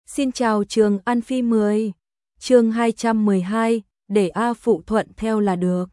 Xin chào Trường An Phi 10, chương 212, để A Phụ thuận theo là được.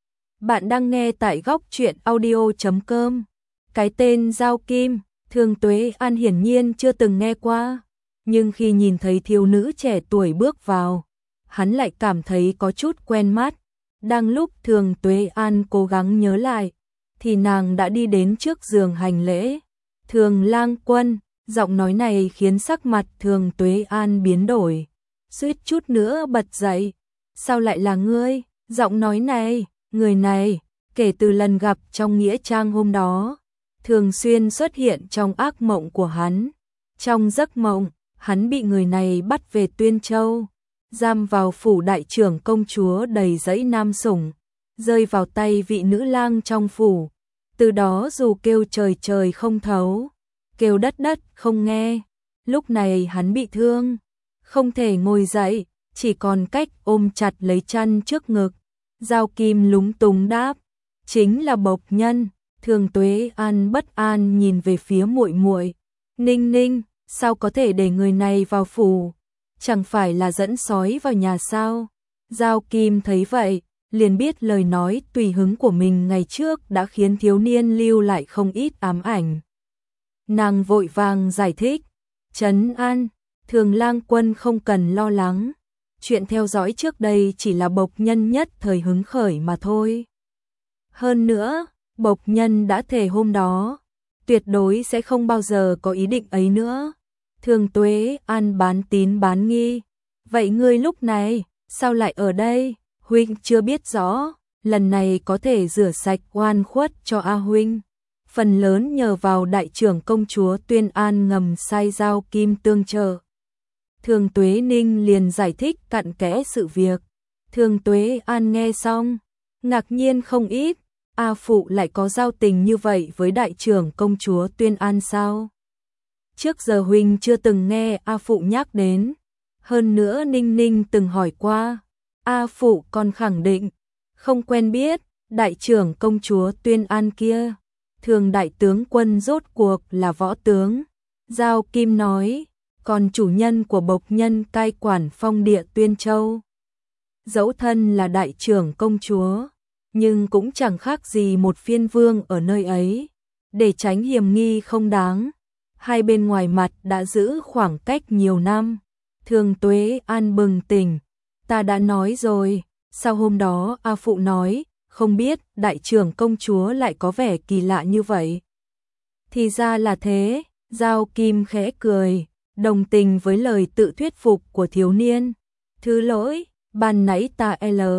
Bạn đang nghe tại góc truyện audio.com. Cái tên Giao Kim, Thường Tuế An hiển nhiên chưa từng nghe qua, nhưng khi nhìn thấy thiếu nữ trẻ tuổi bước vào, hắn lại cảm thấy có chút quen mắt. Đang lúc Thường Tuế An cố gắng nhớ lại, thì nàng đã đi đến trước giường hành lễ. Thường Lang Quân. Giọng nói này khiến sắc mặt Thường Tuế An biến đổi, suýt chút nữa bật dậy. Sao lại là ngươi? Giọng nói này, người này, kể từ lần gặp trong nghĩa trang hôm đó, thường xuyên xuất hiện trong ác mộng của hắn. Trong giấc mộng, hắn bị người này bắt về Tuyên Châu, giam vào phủ đại trưởng công chúa đầy dẫy nam sủng, rơi vào tay vị nữ lang trong phủ. Từ đó dù kêu trời trời không thấu, kêu đất đất không nghe. Lúc này hắn bị thương, không thể ngồi dậy, chỉ còn cách ôm chặt lấy chăn trước ngực. Giao Kim lúng túng đáp, chính là Bộc Nhân. Thường Tuế An bất an nhìn về phía muội muội. Ninh Ninh, sao có thể để người này vào phủ? Chẳng phải là dẫn sói vào nhà sao? Giao Kim thấy vậy, liền biết lời nói tùy hứng của mình ngày trước đã khiến thiếu niên lưu lại không ít ám ảnh. Nàng vội vàng giải thích, trấn an, Thường Lang Quân không cần lo lắng, chuyện theo dõi trước đây chỉ là Bộc Nhân nhất thời hứng khởi mà thôi. Hơn nữa, Bộc Nhân đã thề hôm đó, tuyệt đối sẽ không bao giờ có ý định ấy nữa. Thường Tuế An bán tín bán nghi, vậy ngươi lúc này, sao lại ở đây? Huynh chưa biết rõ, lần này có thể rửa sạch oan khuất cho A Huynh. Phần lớn nhờ vào đại trưởng công chúa Tuyên An ngầm sai Giao Kim tương trợ. Thường Tuế Ninh liền giải thích cặn kẽ sự việc. Thường Tuế An nghe xong, ngạc nhiên không ít. A Phụ lại có giao tình như vậy với đại trưởng công chúa Tuyên An sao? Trước giờ huynh chưa từng nghe A Phụ nhắc đến. Hơn nữa Ninh Ninh từng hỏi qua, A Phụ còn khẳng định không quen biết đại trưởng công chúa Tuyên An kia. Thường đại tướng quân rốt cuộc là võ tướng. Giao Kim nói, còn chủ nhân của Bộc Nhân cai quản phong địa Tuyên Châu. Dẫu thân là đại trưởng công chúa, nhưng cũng chẳng khác gì một phiên vương ở nơi ấy. Để tránh hiểm nghi không đáng, hai bên ngoài mặt đã giữ khoảng cách nhiều năm. Thường Tuế An bừng tỉnh, ta đã nói rồi, sau hôm đó A Phụ nói, không biết đại trưởng công chúa lại có vẻ kỳ lạ như vậy. Thì ra là thế, Giao Kim khẽ cười, đồng tình với lời tự thuyết phục của thiếu niên. Thứ lỗi, ban nãy ta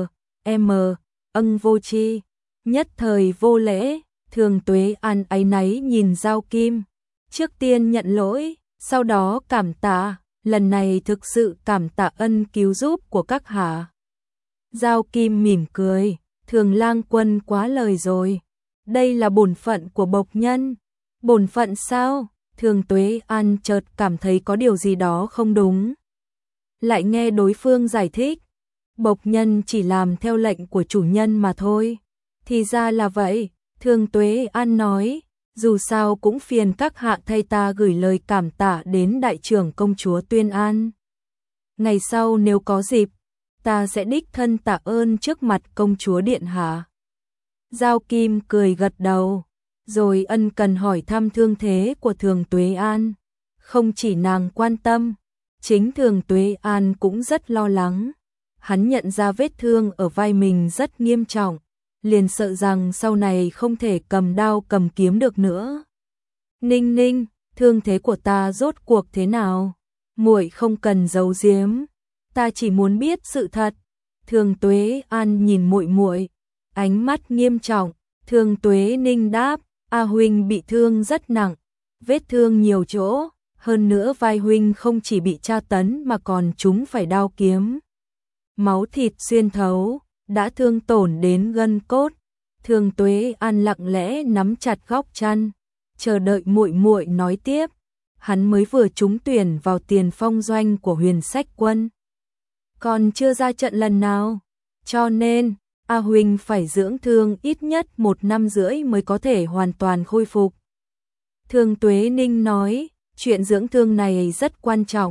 vô tri, nhất thời vô lễ. Thường Tuế An áy náy nhìn Giao Kim, trước tiên nhận lỗi, sau đó cảm tạ, lần này thực sự cảm tạ ân cứu giúp của các hạ. Giao Kim mỉm cười, Thường Lang Quân quá lời rồi, đây là bổn phận của Bộc Nhân. Bổn phận sao? Thường Tuế An chợt cảm thấy có điều gì đó không đúng. Lại nghe đối phương giải thích, Bộc Nhân chỉ làm theo lệnh của chủ nhân mà thôi. Thì ra là vậy, Thường Tuế An nói, dù sao cũng phiền các hạ thay ta gửi lời cảm tạ đến đại trưởng công chúa Tuyên An. Ngày sau nếu có dịp, ta sẽ đích thân tạ ơn trước mặt công chúa điện hạ. Giao Kim cười gật đầu, rồi ân cần hỏi thăm thương thế của Thường Tuế An. Không chỉ nàng quan tâm, chính Thường Tuế An cũng rất lo lắng. Hắn nhận ra vết thương ở vai mình rất nghiêm trọng, liền sợ rằng sau này không thể cầm đao cầm kiếm được nữa. Ninh Ninh, thương thế của ta rốt cuộc thế nào? Muội không cần giấu giếm, ta chỉ muốn biết sự thật. Thường Tuế An nhìn muội muội, ánh mắt nghiêm trọng. Thường Tuế Ninh đáp, A Huynh bị thương rất nặng, vết thương nhiều chỗ, hơn nữa vai Huynh không chỉ bị tra tấn mà còn trúng phải đao kiếm. Máu thịt xuyên thấu, đã thương tổn đến gân cốt. Thường Tuế An lặng lẽ nắm chặt góc chăn, chờ đợi muội muội nói tiếp. Hắn mới vừa trúng tuyển vào tiền phong doanh của Huyền Sách Quân, còn chưa ra trận lần nào, cho nên A Huynh phải dưỡng thương ít nhất 1 năm rưỡi mới có thể hoàn toàn khôi phục. Thường Tuế Ninh nói, chuyện dưỡng thương này rất quan trọng,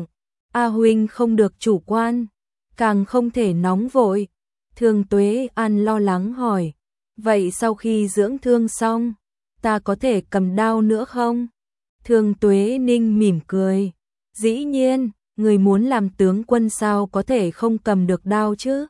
A huynh không được chủ quan, càng không thể nóng vội. Thường Tuế An lo lắng hỏi, vậy sau khi dưỡng thương xong, ta có thể cầm đao nữa không? Thường Tuế Ninh mỉm cười, dĩ nhiên, người muốn làm tướng quân sao có thể không cầm được đao chứ?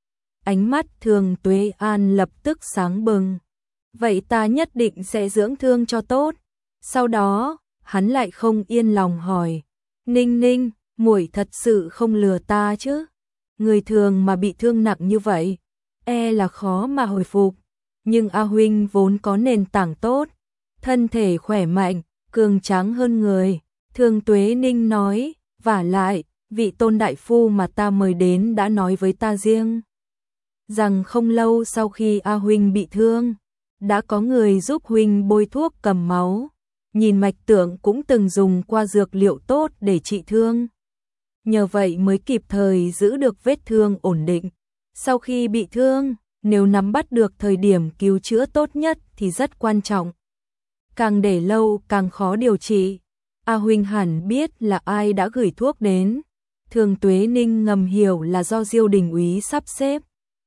Ánh mắt Thường Tuế An lập tức sáng bừng. Vậy ta nhất định sẽ dưỡng thương cho tốt. Sau đó, hắn lại không yên lòng hỏi, Ninh Ninh, muội thật sự không lừa ta chứ? Người thường mà bị thương nặng như vậy, là khó mà hồi phục. Nhưng A huynh vốn có nền tảng tốt, thân thể khỏe mạnh, cường tráng hơn người. Thường Tuế Ninh nói, vả lại, vị Tôn đại phu mà ta mời đến đã nói với ta riêng rằng không lâu sau khi A huynh bị thương, đã có người giúp huynh bôi thuốc cầm máu. Nhìn mạch tượng cũng từng dùng qua dược liệu tốt để trị thương. Nhờ vậy mới kịp thời giữ được vết thương ổn định. Sau khi bị thương, nếu nắm bắt được thời điểm cứu chữa tốt nhất thì rất quan trọng. Càng để lâu càng khó điều trị. A huynh hẳn biết là ai đã gửi thuốc đến. Thường Tuế Ninh ngầm hiểu là do Diêu Đình úy sắp xếp,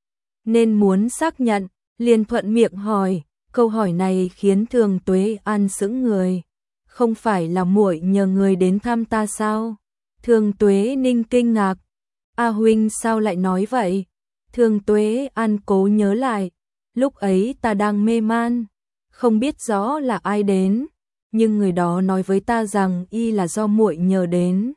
nên muốn xác nhận, liền thuận miệng hỏi. Câu hỏi này khiến Thường Tuế An sững người. Không phải là muội nhờ người đến thăm ta sao? Thường Tuế Ninh kinh ngạc. A huynh sao lại nói vậy? Thường Tuế An cố nhớ lại. Lúc ấy ta đang mê man, không biết rõ là ai đến, nhưng người đó nói với ta rằng y là do muội nhờ đến,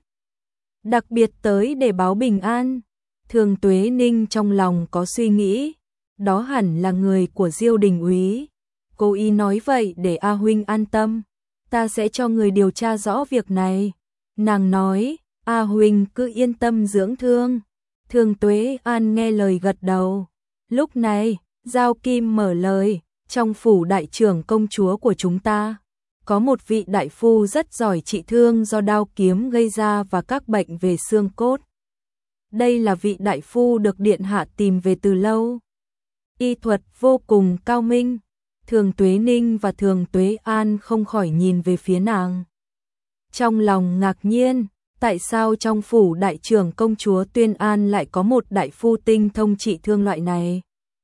đặc biệt tới để báo bình an. Thường Tuế Ninh trong lòng có suy nghĩ, đó hẳn là người của Diêu Đình úy. Cô y nói vậy để A huynh an tâm, ta sẽ cho người điều tra rõ việc này. Nàng nói, A huynh cứ yên tâm dưỡng thương. Thường Tuế An nghe lời gật đầu. Lúc này, Giao Kim mở lời, trong phủ đại trưởng công chúa của chúng ta, có một vị đại phu rất giỏi trị thương do đao kiếm gây ra và các bệnh về xương cốt. Đây là vị đại phu được điện hạ tìm về từ lâu. Y thuật vô cùng cao minh. Thường Tuế Ninh và Thường Tuế An không khỏi nhìn về phía nàng. Trong lòng ngạc nhiên, tại sao trong phủ đại trưởng công chúa Tuyên An lại có một đại phu tinh thông trị thương loại này?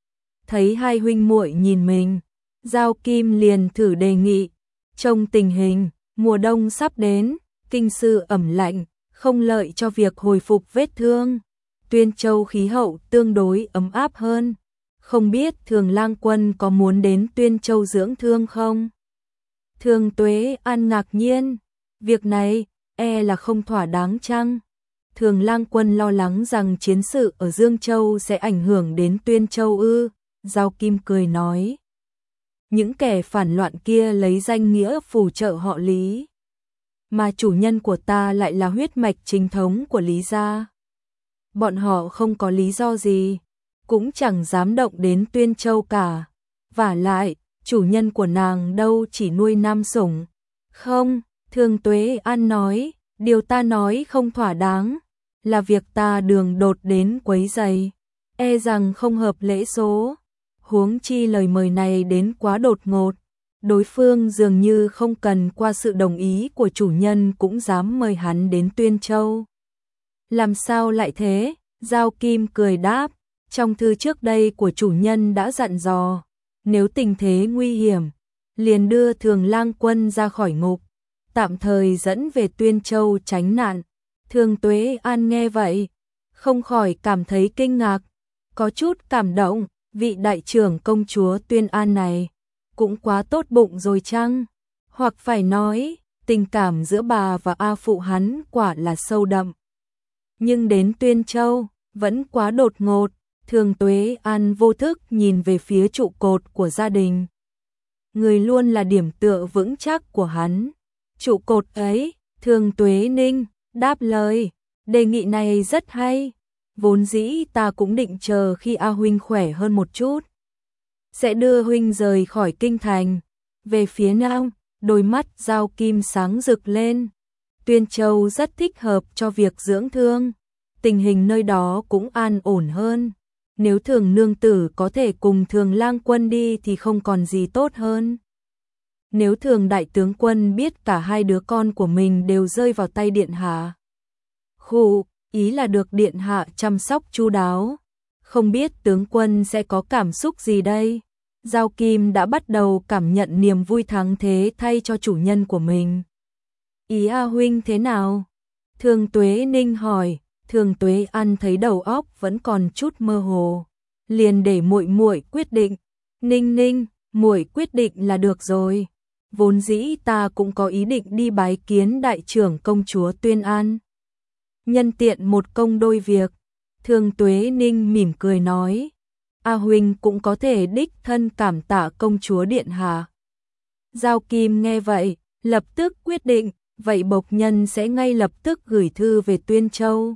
Thấy hai huynh muội nhìn mình, Giao Kim liền thử đề nghị. Trong tình hình, mùa đông sắp đến, kinh sư ẩm lạnh, không lợi cho việc hồi phục vết thương. Tuyên Châu khí hậu tương đối ấm áp hơn. Không biết Thường Lang Quân có muốn đến Tuyên Châu dưỡng thương không? Thường Tuế An ngạc nhiên, việc này là không thỏa đáng chăng? Thường Lang Quân lo lắng rằng chiến sự ở Dương Châu sẽ ảnh hưởng đến Tuyên Châu ư? Giao Kim cười nói, những kẻ phản loạn kia lấy danh nghĩa phù trợ họ Lý, mà chủ nhân của ta lại là huyết mạch chính thống của Lý gia. Bọn họ không có lý do gì, cũng chẳng dám động đến Tuyên Châu cả. Vả lại, chủ nhân của nàng đâu chỉ nuôi nam sủng. Không, Thường Tuế An nói, điều ta nói không thỏa đáng, là việc ta đường đột đến quấy rầy, rằng không hợp lễ số. Huống chi lời mời này đến quá đột ngột, đối phương dường như không cần qua sự đồng ý của chủ nhân cũng dám mời hắn đến Tuyên Châu. Làm sao lại thế? Giao Kim cười đáp, trong thư trước đây của chủ nhân đã dặn dò, nếu tình thế nguy hiểm, liền đưa Thường Lang Quân ra khỏi ngục, tạm thời dẫn về Tuyên Châu tránh nạn. Thường Tuế An nghe vậy, không khỏi cảm thấy kinh ngạc, có chút cảm động. Vị đại trưởng công chúa Tuyên An này cũng quá tốt bụng rồi chăng? Hoặc phải nói, tình cảm giữa bà và A phụ hắn quả là sâu đậm. Nhưng đến Tuyên Châu, vẫn quá đột ngột. Thường Tuế An vô thức nhìn về phía trụ cột của gia đình. Người luôn là điểm tựa vững chắc của hắn. Trụ cột ấy, Thường Tuế Ninh đáp lời, đề nghị này rất hay. Vốn dĩ ta cũng định chờ khi A huynh khỏe hơn một chút, sẽ đưa huynh rời khỏi kinh thành. Về phía nam, đôi mắt Giao Kim sáng rực lên. Tuyên Châu rất thích hợp cho việc dưỡng thương, tình hình nơi đó cũng an ổn hơn. Nếu Thường nương tử có thể cùng Thường Lang Quân đi thì không còn gì tốt hơn. Nếu Thường đại tướng quân biết cả hai đứa con của mình đều rơi vào tay điện hạ, Khụ, ý là được điện hạ chăm sóc chu đáo. Không biết tướng quân sẽ có cảm xúc gì đây? Giao Kim đã bắt đầu cảm nhận niềm vui thắng thế thay cho chủ nhân của mình. Ý A huynh thế nào? Thường Tuế Ninh hỏi. Thường Tuế An thấy đầu óc vẫn còn chút mơ hồ, liền để muội muội quyết định. Ninh Ninh, muội quyết định là được rồi. Vốn dĩ ta cũng có ý định đi bái kiến đại trưởng công chúa Tuyên An. Nhân tiện một công đôi việc. Thường Tuế Ninh mỉm cười nói. A huynh cũng có thể đích thân cảm tạ công chúa điện hạ. Giao Kim nghe vậy, lập tức quyết định, vậy bộc nhân sẽ ngay lập tức gửi thư về Tuyên Châu.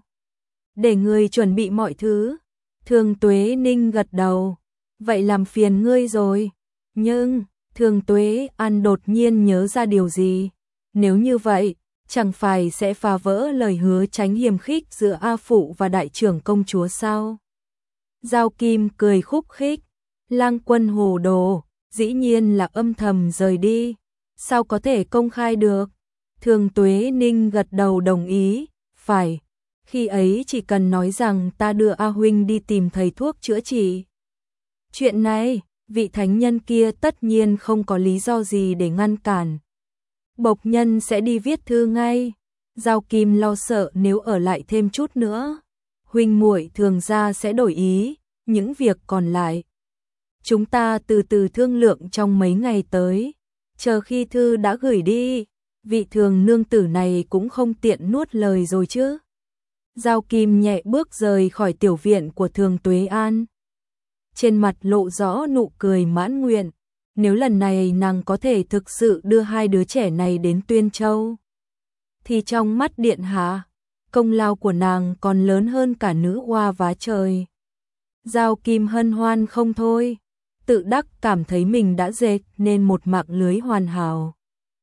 Để người chuẩn bị mọi thứ. Thường Tuế Ninh gật đầu. Vậy làm phiền ngươi rồi. Nhưng, Thường Tuế An đột nhiên nhớ ra điều gì. Nếu như vậy, chẳng phải sẽ phá vỡ lời hứa tránh hiềm khích giữa A Phụ và đại trưởng công chúa sao? Giao Kim cười khúc khích. Lang Quân hồ đồ, dĩ nhiên là âm thầm rời đi. Sao có thể công khai được? Thường Tuế Ninh gật đầu đồng ý. Phải. Khi ấy chỉ cần nói rằng ta đưa A huynh đi tìm thầy thuốc chữa trị. Chuyện này, vị thánh nhân kia tất nhiên không có lý do gì để ngăn cản. Bộc nhân sẽ đi viết thư ngay. Giao Kim lo sợ nếu ở lại thêm chút nữa, huynh muội Thường gia sẽ đổi ý, những việc còn lại chúng ta từ từ thương lượng trong mấy ngày tới. Chờ khi thư đã gửi đi, vị Thường nương tử này cũng không tiện nuốt lời rồi chứ. Giao Kim nhẹ bước rời khỏi tiểu viện của Thường Tuế An. Trên mặt lộ rõ nụ cười mãn nguyện. Nếu lần này nàng có thể thực sự đưa hai đứa trẻ này đến Tuyên Châu, thì trong mắt điện hạ, công lao của nàng còn lớn hơn cả nữ oa vá trời. Giao Kim hân hoan không thôi, tự đắc cảm thấy mình đã dệt nên một mạng lưới hoàn hảo.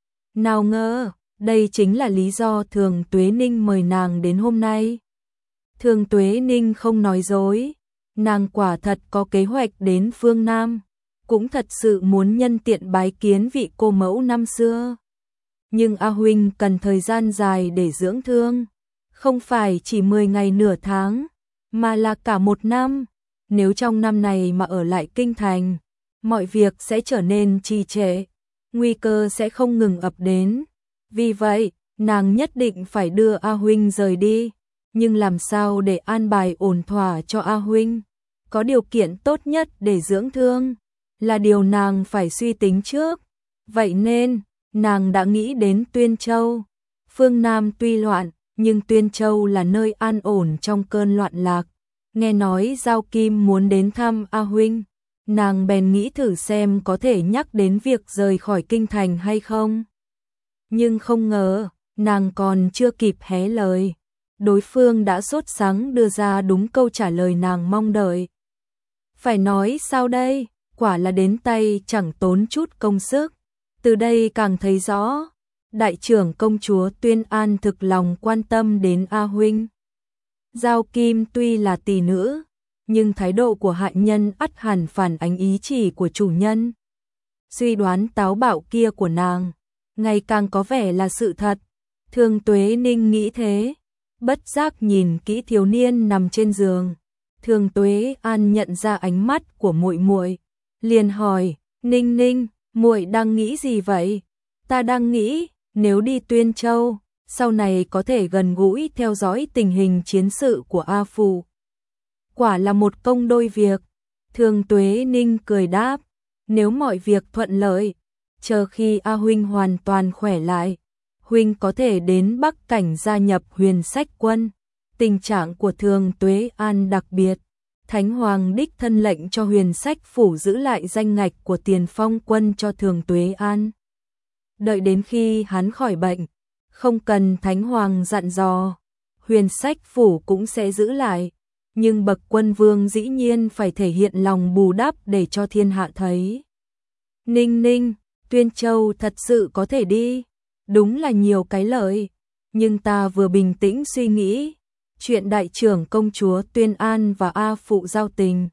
Nào ngờ, đây chính là lý do Thường Tuế Ninh mời nàng đến hôm nay. Thường Tuế Ninh không nói dối, nàng quả thật có kế hoạch đến phương Nam, cũng thật sự muốn nhân tiện bái kiến vị cô mẫu năm xưa. Nhưng A huynh cần thời gian dài để dưỡng thương, không phải chỉ 10 ngày nửa tháng, mà là cả một năm. Nếu trong năm này mà ở lại kinh thành, mọi việc sẽ trở nên trì trệ, nguy cơ sẽ không ngừng ập đến. Vì vậy, nàng nhất định phải đưa A huynh rời đi, nhưng làm sao để an bài ổn thỏa cho A huynh có điều kiện tốt nhất để dưỡng thương là điều nàng phải suy tính trước. Vậy nên, nàng đã nghĩ đến Tuyên Châu. Phương Nam tuy loạn, nhưng Tuyên Châu là nơi an ổn trong cơn loạn lạc. Nghe nói Giao Kim muốn đến thăm A huynh, nàng bèn nghĩ thử xem có thể nhắc đến việc rời khỏi kinh thành hay không. Nhưng không ngờ, nàng còn chưa kịp hé lời, đối phương đã sốt sắng đưa ra đúng câu trả lời nàng mong đợi. Phải nói sao đây, quả là đến tay chẳng tốn chút công sức. Từ đây càng thấy rõ, đại trưởng công chúa Tuyên An thực lòng quan tâm đến A huynh. Giao Kim tuy là tỷ nữ, nhưng thái độ của hạ nhân ắt hẳn phản ánh ý chỉ của chủ nhân. Suy đoán táo bạo kia của nàng, ngày càng có vẻ là sự thật. Thường Tuế Ninh nghĩ thế, bất giác nhìn kỹ thiếu niên nằm trên giường. Thường Tuế An nhận ra ánh mắt của muội muội, liền hỏi: "Ninh Ninh, muội đang nghĩ gì vậy?" "Ta đang nghĩ, nếu đi Tuyên Châu, sau này có thể gần gũi theo dõi tình hình chiến sự của A Phụ." Quả là một công đôi việc. Thường Tuế Ninh cười đáp: "Nếu mọi việc thuận lợi, chờ khi A huynh hoàn toàn khỏe lại, huynh có thể đến Bắc Cảnh gia nhập Huyền Sách quân." Tình trạng của Thường Tuế An đặc biệt, Thánh Hoàng đích thân lệnh cho Huyền Sách phủ giữ lại danh ngạch của Tiền Phong quân cho Thường Tuế An. Đợi đến khi hắn khỏi bệnh, không cần Thánh Hoàng dặn dò, Huyền Sách phủ cũng sẽ giữ lại, nhưng bậc quân vương dĩ nhiên phải thể hiện lòng bù đắp để cho thiên hạ thấy. "Ninh Ninh, Tuyên Châu thật sự có thể đi, đúng là nhiều cái lợi, nhưng ta vừa bình tĩnh suy nghĩ, chuyện đại trưởng công chúa Tuyên An và A Phụ giao tình,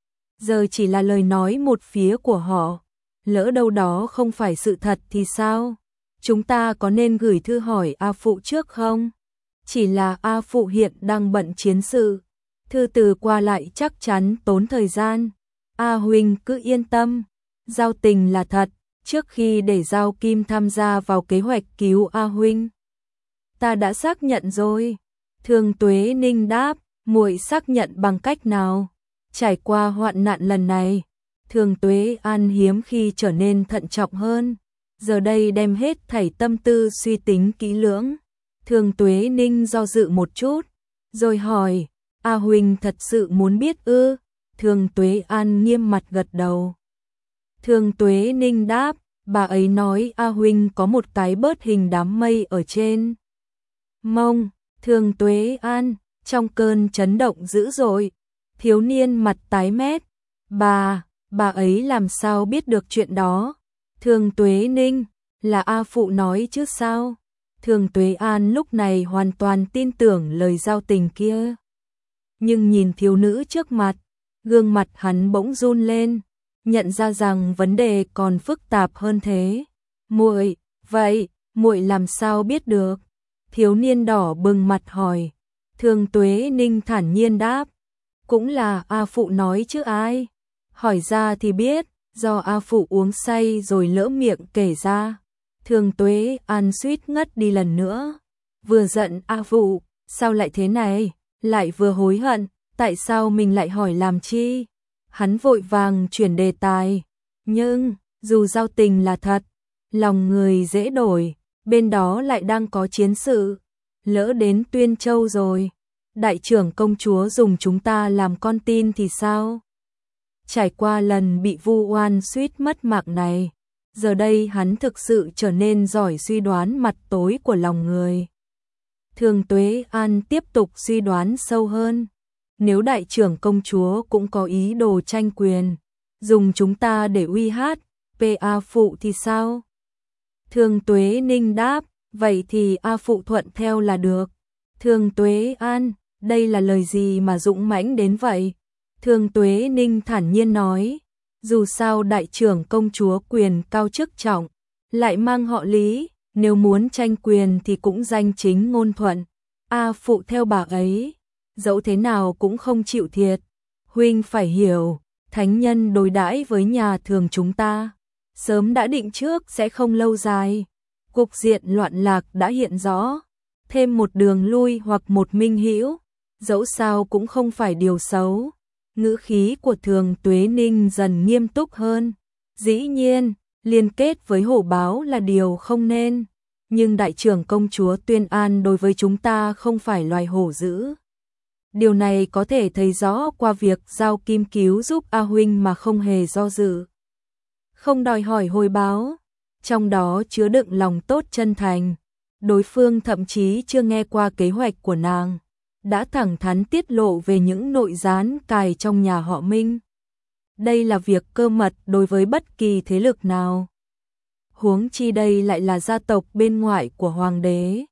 giờ chỉ là lời nói một phía của họ, lỡ đâu đó không phải sự thật thì sao? Chúng ta có nên gửi thư hỏi A Phụ trước không?" chỉ là A Phụ hiện đang bận chiến sự, thư từ qua lại chắc chắn tốn thời gian. A huynh cứ yên tâm, giao tình là thật, trước khi để Giao Kim tham gia vào kế hoạch cứu A huynh, ta đã xác nhận rồi. Thương Tuế Ninh đáp, muội xác nhận bằng cách nào? Trải qua hoạn nạn lần này, Thương Tuế An hiếm khi trở nên thận trọng hơn, giờ đây đem hết thảy tâm tư suy tính kỹ lưỡng. Thương Tuế Ninh do dự một chút, rồi hỏi, A huynh thật sự muốn biết ư? Thương Tuế An nghiêm mặt gật đầu. Thương Tuế Ninh đáp, bà ấy nói A huynh có một cái bớt hình đám mây ở trên mông. Thương Tuế An, trong cơn chấn động dữ dội, thiếu niên mặt tái mét. Bà ấy làm sao biết được chuyện đó? Thương Tuế Ninh, là A Phụ nói chứ sao? Thương Tuế An lúc này hoàn toàn tin tưởng lời giao tình kia. Nhưng nhìn thiếu nữ trước mặt, gương mặt hắn bỗng run lên, nhận ra rằng vấn đề còn phức tạp hơn thế. Muội, vậy, muội làm sao biết được? Thiếu niên đỏ bừng mặt hỏi. Thương Tuế Ninh thản nhiên đáp, cũng là A Phụ nói chứ ai. Hỏi ra thì biết, do A Phụ uống say rồi lỡ miệng kể ra. Thương Tuế An suýt ngất đi lần nữa. Vừa giận A Phụ, sao lại thế này? Lại vừa hối hận, tại sao mình lại hỏi làm chi? Hắn vội vàng chuyển đề tài. Nhưng, dù giao tình là thật, lòng người dễ đổi, bên đó lại đang có chiến sự. Lỡ đến Tuyên Châu rồi, đại trưởng công chúa dùng chúng ta làm con tin thì sao? Trải qua lần bị vu oan suýt mất mạng này, giờ đây hắn thực sự trở nên giỏi suy đoán mặt tối của lòng người. Thương Tuế An tiếp tục suy đoán sâu hơn. Nếu đại trưởng công chúa cũng có ý đồ tranh quyền, dùng chúng ta để uy hát A Phụ thì sao? Thương Tuế Ninh đáp, vậy thì A Phụ thuận theo là được. Thương Tuế An, đây là lời gì mà dũng mãnh đến vậy? Thương Tuế Ninh thản nhiên nói, dù sao đại trưởng công chúa quyền cao chức trọng, lại mang họ Lý, nếu muốn tranh quyền thì cũng danh chính ngôn thuận. A Phụ theo bà ấy, dẫu thế nào cũng không chịu thiệt. Huynh phải hiểu, thánh nhân đối đãi với nhà thường chúng ta, sớm đã định trước sẽ không lâu dài. Cục diện loạn lạc đã hiện rõ, thêm một đường lui hoặc một minh hữu, dẫu sao cũng không phải điều xấu. Ngữ khí của Thường Tuế Ninh dần nghiêm túc hơn. Dĩ nhiên, liên kết với hổ báo là điều không nên, nhưng đại trưởng công chúa Tuyên An đối với chúng ta không phải loài hổ dữ. Điều này có thể thấy rõ qua việc Giao Kim cứu giúp A huynh mà không hề do dự, không đòi hỏi hồi báo, trong đó chứa đựng lòng tốt chân thành. Đối phương thậm chí chưa nghe qua kế hoạch của nàng, đã thẳng thắn tiết lộ về những nội gián cài trong nhà họ Minh. Đây là việc cơ mật đối với bất kỳ thế lực nào. Huống chi đây lại là gia tộc bên ngoại của hoàng đế.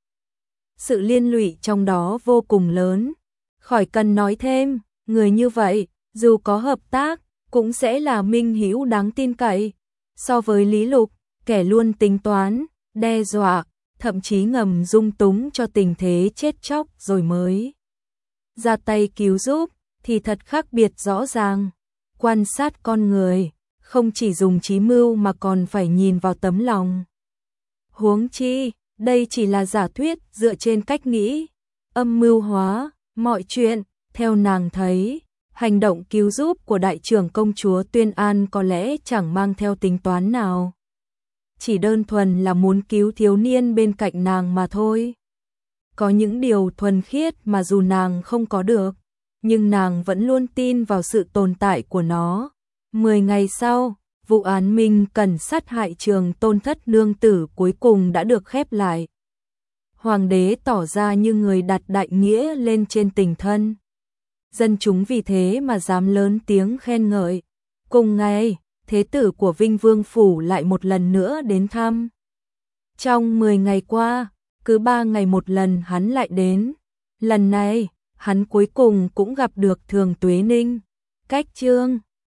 Sự liên lụy trong đó vô cùng lớn. Khỏi cần nói thêm, người như vậy, dù có hợp tác, cũng sẽ là minh hữu đáng tin cậy. So với Lý Lục, kẻ luôn tính toán, đe dọa, thậm chí ngầm dung túng cho tình thế chết chóc rồi mới ra tay cứu giúp, thì thật khác biệt rõ ràng. Quan sát con người, không chỉ dùng trí mưu mà còn phải nhìn vào tấm lòng. Huống chi, đây chỉ là giả thuyết dựa trên cách nghĩ, âm mưu hóa mọi chuyện. Theo nàng thấy, hành động cứu giúp của đại trưởng công chúa Tuyên An có lẽ chẳng mang theo tính toán nào, chỉ đơn thuần là muốn cứu thiếu niên bên cạnh nàng mà thôi. Có những điều thuần khiết mà dù nàng không có được, nhưng nàng vẫn luôn tin vào sự tồn tại của nó. 10 ngày sau, vụ án Minh Cẩn sát hại Trường Tôn thất nương tử cuối cùng đã được khép lại. Hoàng đế tỏ ra như người đặt đại nghĩa lên trên tình thân. Dân chúng vì thế mà dám lớn tiếng khen ngợi. Cùng ngày, thế tử của Vinh Vương Phủ lại một lần nữa đến thăm. Trong 10 ngày qua, cứ 3 ngày một lần hắn lại đến. Lần này, hắn cuối cùng cũng gặp được Thường Tuế Ninh. Cách chương